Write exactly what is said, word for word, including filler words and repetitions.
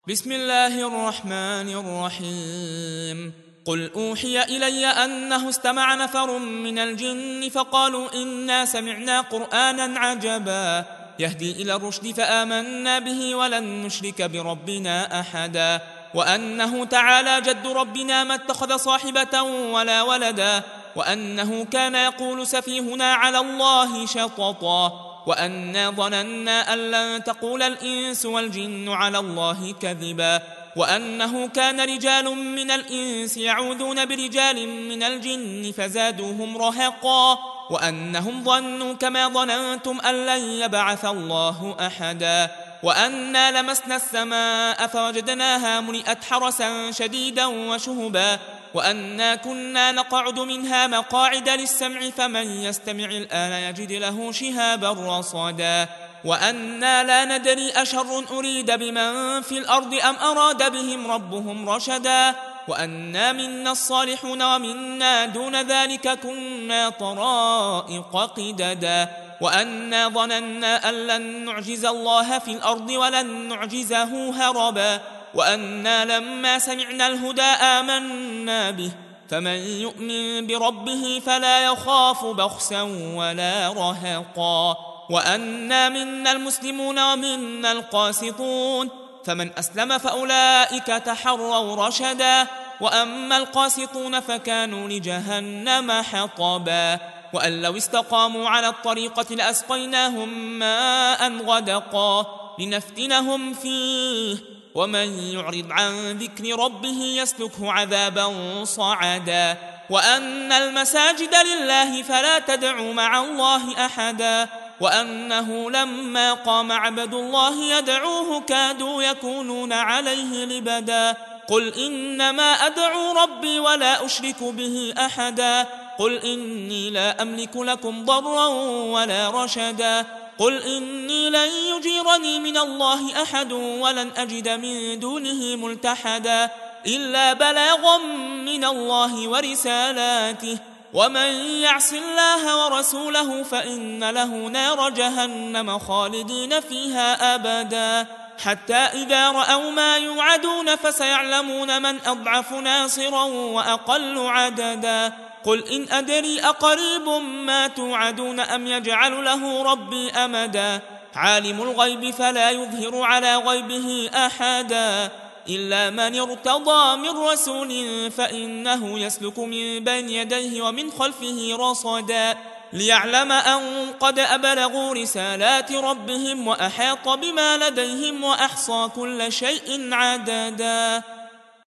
بسم الله الرحمن الرحيم قل أوحي إلي أنه استمع نفر من الجن فقالوا إنا سمعنا قرآنا عجبا يهدي إلى الرشد فآمنا به ولن نشرك بربنا أحدا وأنه تعالى جد ربنا ما اتخذ صاحبة ولا ولدا وأنه كان يقول سفيهنا على الله شططا وأنا ظننا أن لن تقول الإنس والجن على الله كذبا وأنه كان رجال من الإنس يعوذون برجال من الجن فزادوهم رهقا وأنهم ظنوا كما ظننتم أن لن يبعث الله أحدا وأنا لمسنا السماء فوجدناها ملئت حرسا شديدا وشهبا وأنا كنا نقعد منها مقاعد للسمع فمن يستمع الآن يجد له شهابا رصدا وأنا لا ندري أشر أريد بمن في الأرض أم أراد بهم ربهم رشدا وأنا منا الصالحون ومنا دون ذلك كنا طرائق قددا وأنا ظننا أن لن نعجز الله في الأرض ولن نعجزه هربا وأنا لما سمعنا الهدى آمنا به فمن يؤمن بربه فلا يخاف بخسا ولا رهقا وأنا منا المسلمون ومنا القاسطون فمن أسلم فأولئك تحروا رشدا وأما القاسطون فكانوا لجهنم حطبا وأن لو استقاموا على الطريقة لأسقيناهم ماء غدقا لنفتنهم فيه ومن يعرض عن ذكر ربه يسلكه عذابا صعدا وأن المساجد لله فلا تدعوا مع الله أحدا وأنه لما قام عبد الله يدعوه كادوا يكونون عليه لبدا قل إنما أدعو ربي ولا أشرك به أحدا قل إني لا أملك لكم ضرا ولا رشدا قل إني لن يجيرني من الله أحد ولن أجد من دونه ملتحدا إلا بلاغا من الله ورسالاته ومن يعص الله ورسوله فإن له نار جهنم خالدين فيها أبدا حتى إذا رأوا ما يوعدون فسيعلمون من أضعف ناصرا وأقل عددا قل إن أدري أقريب ما توعدون أم يجعل له ربي أمدا عالم الغيب فلا يظهر على غيبه أحدا إلا من ارتضى من رسول فإنه يسلك من بين يديه ومن خلفه رصدا ليعلم أن قد أبلغوا رسالات ربهم وأحاط بما لديهم وأحصى كل شيء عددا.